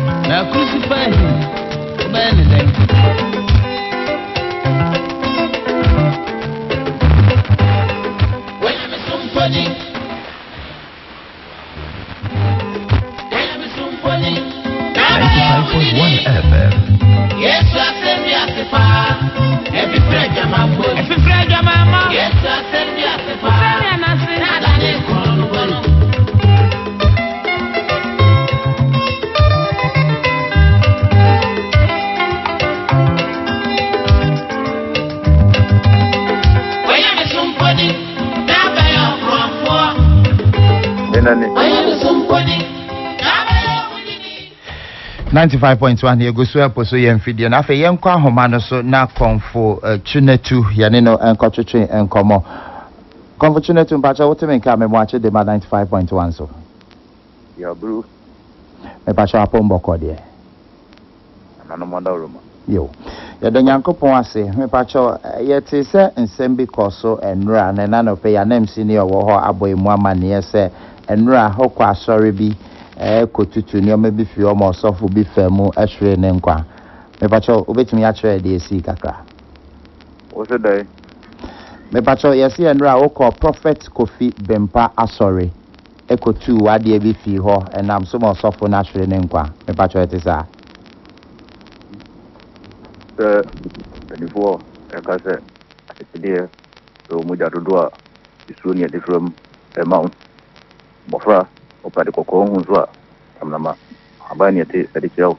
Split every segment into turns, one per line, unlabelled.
Na crucify him. Ben then. When I'm somebody.
95.1 FM.
Yes, I said yes, if I every friend of my boy, every friend of my mom. Yes, I said yes, if I and I said I didn't call no one. When I'm somebody, now by your front for. When I'm somebody.
95.1 ye gusu eposo ye mfidie na afa ye nkwa ahoma no so na konfo Chinetu ye ne no enkotwetwe enkomo konfo Chinetu mpacha woteme nka memwache de ma 95.1 so
ya bro
me pacha apombo kode
nanu manda roma
yo ye do nyankopon ase me pacha ye te se nsem bi koso enra na na no pe ya namsi ne wo ho aboyemu amane se enra hokwa asori bi kotutu ni o me bi fi o mo sofo bi famu ahwere ne nkwa me pacho obetimi ya kire de esi kakra
o se dai
me pacho yesi enra o ko prophet Kofi Bempa asori ekotu wade bi fi ho enam so mo sofo na ahwere ne nkwa me pacho etisa
before ka se atide o mu ja dodo a isu ni de from amount bofra o pa de kokko hu so a amnama abani ate ade kiao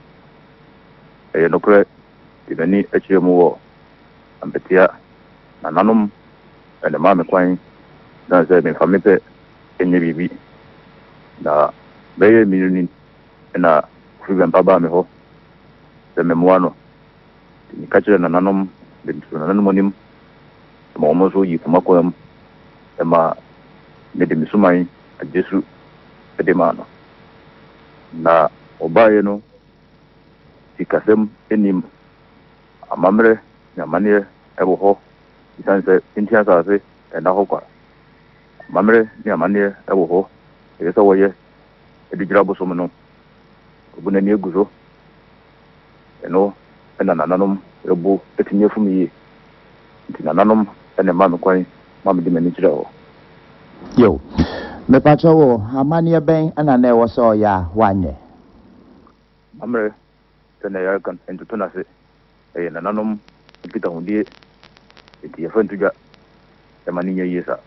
no kre ibani achie mu wo ampetia nananum ene ma me kwan na se me famepe enye bibi na beye minuni na fugan baba me ho se me muano ni kachira nananum de nananum onim mo mo so yi kuma ko ma me de misumai ajesu edemano na obaye no sikasem enim amamre na manie ebo ho isanse intiasa se na hokwa amamre ni amanie ebo ho yesa woye edigira bosom no obuna ni eguzo eno ena nananom ebu etinye fumi nti nananom ene ma me kwan ma me de mani kire ho
yo me pacho wo amani ben ana na ewo so ya wanye
amre tena ya kan entutuna se nananom kita hundie eti ya fantuja mani nya yesa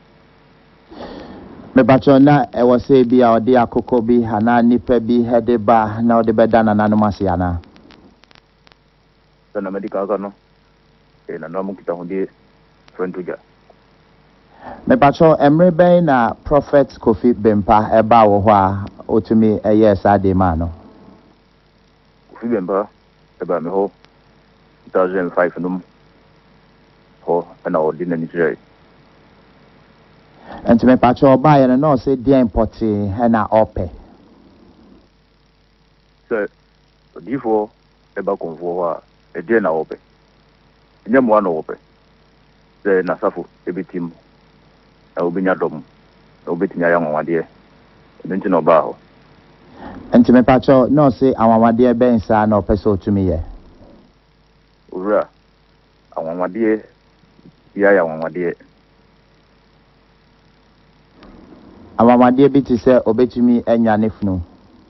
me pacho na ewo se bi a odi akoko bi hana nipa bi hede ba na odi beda nananom ase ana
tena medical kano nananom kita hundie fantuja
me pacho emre ben na prophet Kofi Bempa eba wo ho a otumi yes ade ma no
Kofi Bempa eba me ho 2005 num ho na odina ni jere
enti me pacho ba ye no se dia import na ope
so odifo eba konfo ho a e na ope nyamo ano ope se na safo ebitim obinya dom obetinya ya nwanwade nti no ba ho
enti me pacho no se anwanwade ben sa na opeso otumi ye
ura anwanwade ya nwanwade
anwanwade bi ti se obetumi enya ne funu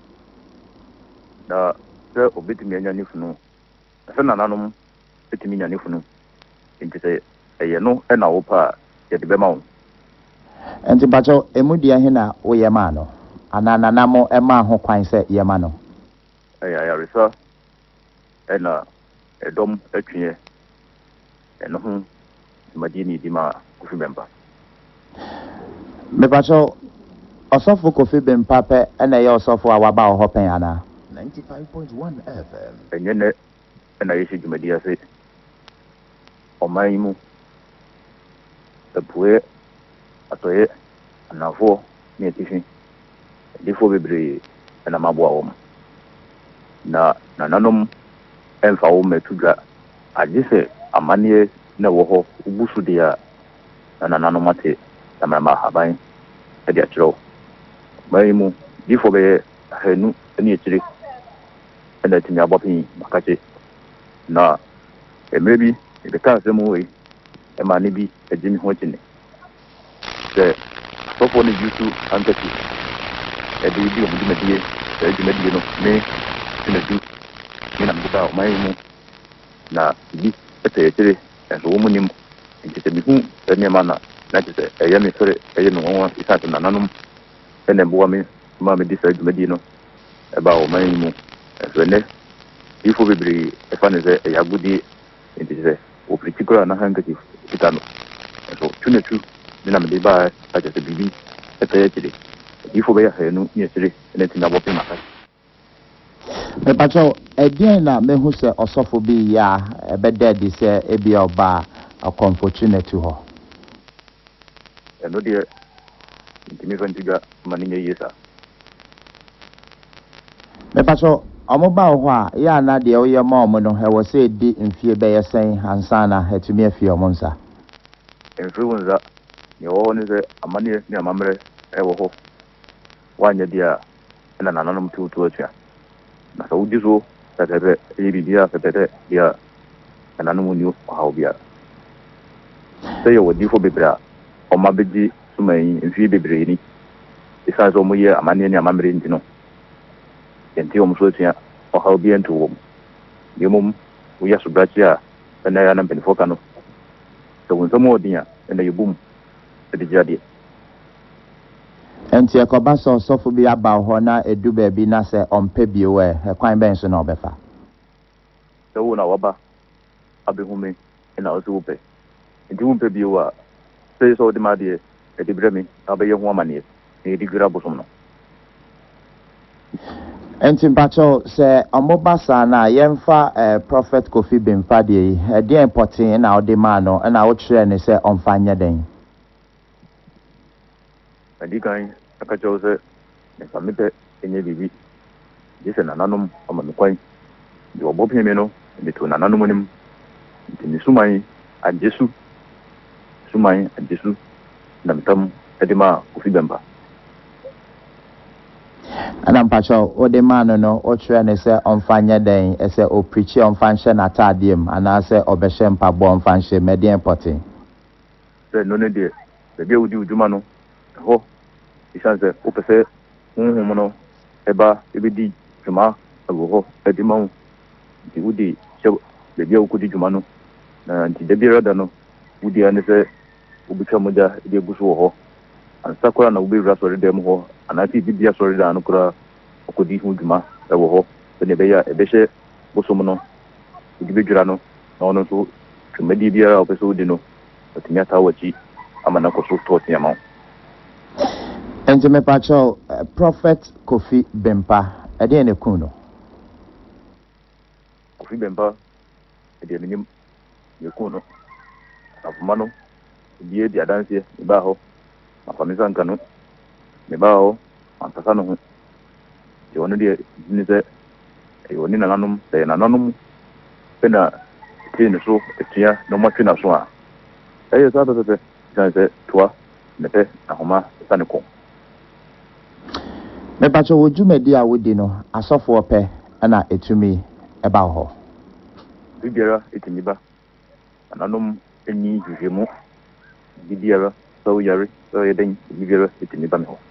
da se obetumi enya ne funu se nananum betumi enya ne funu nti se eye no na wo pa ye de be ma wo
enti pacho emudia he na wo ye ma no anana namo ema ho kwan se ye ma no
ya resa na edom atwie eno ho madini di ma Kofi Bempa
me pacho osofo Kofi Bempa pe na ye osofo a waba ho pen ana 95.1 FM
enye ne na yeshi jumadi ase omaimu epue atoye anafo ni etifi difo bebre na mabwa wo na nanom emfa wo metuga agise amanie na wo ho ubusu dia na nanom ate na mama haban e dia tro maimu difo be hanu ni etire and that in your bopping, Makachi. Na, maybe the car some way, and my nibby, a Jimmy Hodgin. The top one is used to handkerchief. A baby of Jimmy, the Jimmy, me, in a do, in a book out my room. Na, be a tele, and a woman in the Yamana, that is a yummy story, a young one is at an anonymous, and then woman, Mammy decided Medino about my room. As when if we be a fan is a Yagudi, it is a particular and a handkerchief, Titano. And so, 22, then I'm the bar, such as a baby, a tragedy. If we are no yesterday, and it's in a walking matter.
Me pacho again na me hu se osofo bi ya be dead say e bi oba opportunity ho.
And no dear, intimate figure money years.
Me pacho omoba ho a ya na de oye ma omo no he wo say di mfie be yesen ansa na hetumi afie omo nsa.
Influence that you all is a money near mamre ever ho. One year and an anonymous to a chair. Na so dizo that have a bia better here and animal new how bia. Say you would do for bibra or mabiji so may in fee bibrini. Besides almost year a man near mamre in no. Until almost here or how be into womb. The mum we are so bright here and I am been for cano. So when some more dear and you boom at the jadi.
Enti ekoba so sofo bi aba ho na edu ba bi na se ompe bi we e kwan ben so na obefa.
So na waba abehume na ozo pe. Ndi umpe bi wa say so de madie e de bremi abaye ho amane e di gira bosom no.
Enti mpacho se omobasa na yemfa Prophet Kofi Bempa de e de important na ode ma no na wo kire ne se omfanya den.
Adi kan akacho se ne famite enye bibi jese na nanom amamekwan de obopie me no de to na nanom nim de sumai ajesu na mtam edema Kofi Bempa
ana mpacho ode ma no o kire ne se omfanya den e se o preach omfanhye na tadiem ana se obehye mpabo omfanhye medien important
se no ne de be udi uduma no ho isanze opese no eba ebedi juma awo edima di udi se be okudi juma no na nti de biara no udi ane se obucha moja de gusu ho ansakora na ubi rasori dem ho anati bibia sori da no kura okudi hu juma ewo ho ne be ya ebehye bosom no udi bedwira no na ono so tumedi biara opese udi no otimia tawachi amana ko so to tiama.
Enti me pacho Prophet Kofi Bempa ade ne kuno
Kofi Bempa ade minim ye kuno afumano die di adanse ba ho afamisa nkano me ba ho antasa no ho je wono die ni se e woni na nanom se na nanom pena tin so etia no matwe na so a e sa to se toa mete ahoma saneko.
Me pacho wojumedi a wodi no asofo ope na etumi eba ho
bibiara etimi ba ananom eni juhemu bibiara so yare so yeden bibiara etimi ba me ho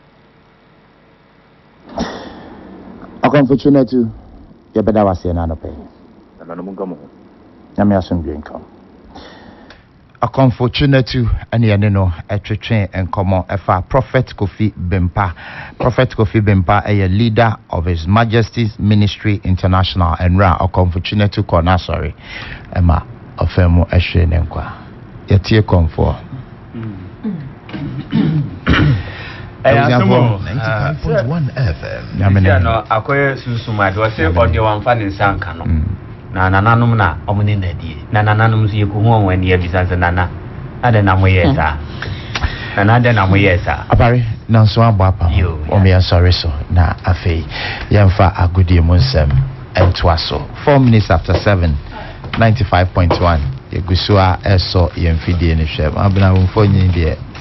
akonfortunate ye beda wase na no pe
ananom ngamo ho
na me asomdwe nko
akonfortunate ani ene no etwetwe enkomo efa Prophet Kofi Bempa. Prophet Kofi Bempa a leader of His Majesty's Ministry International and ra akonfortunate kona sorry ema ofemo ehwe nenkwa yetie komfort
Asamo
95.1 FM
ya no akoye susuma do se ode wamfa ne nsanka no na nananum na omuni na die na nananum so yeku hu onwa ne yabisanse nana ade na moyesa nana ade na moyesa
apare na so abapa o me sorry so na afei yemfa agudie mu nsem entwaso 4 minutes after 7 95.1 yegusua eso yemfidie ne hwem abna wonfo nyi de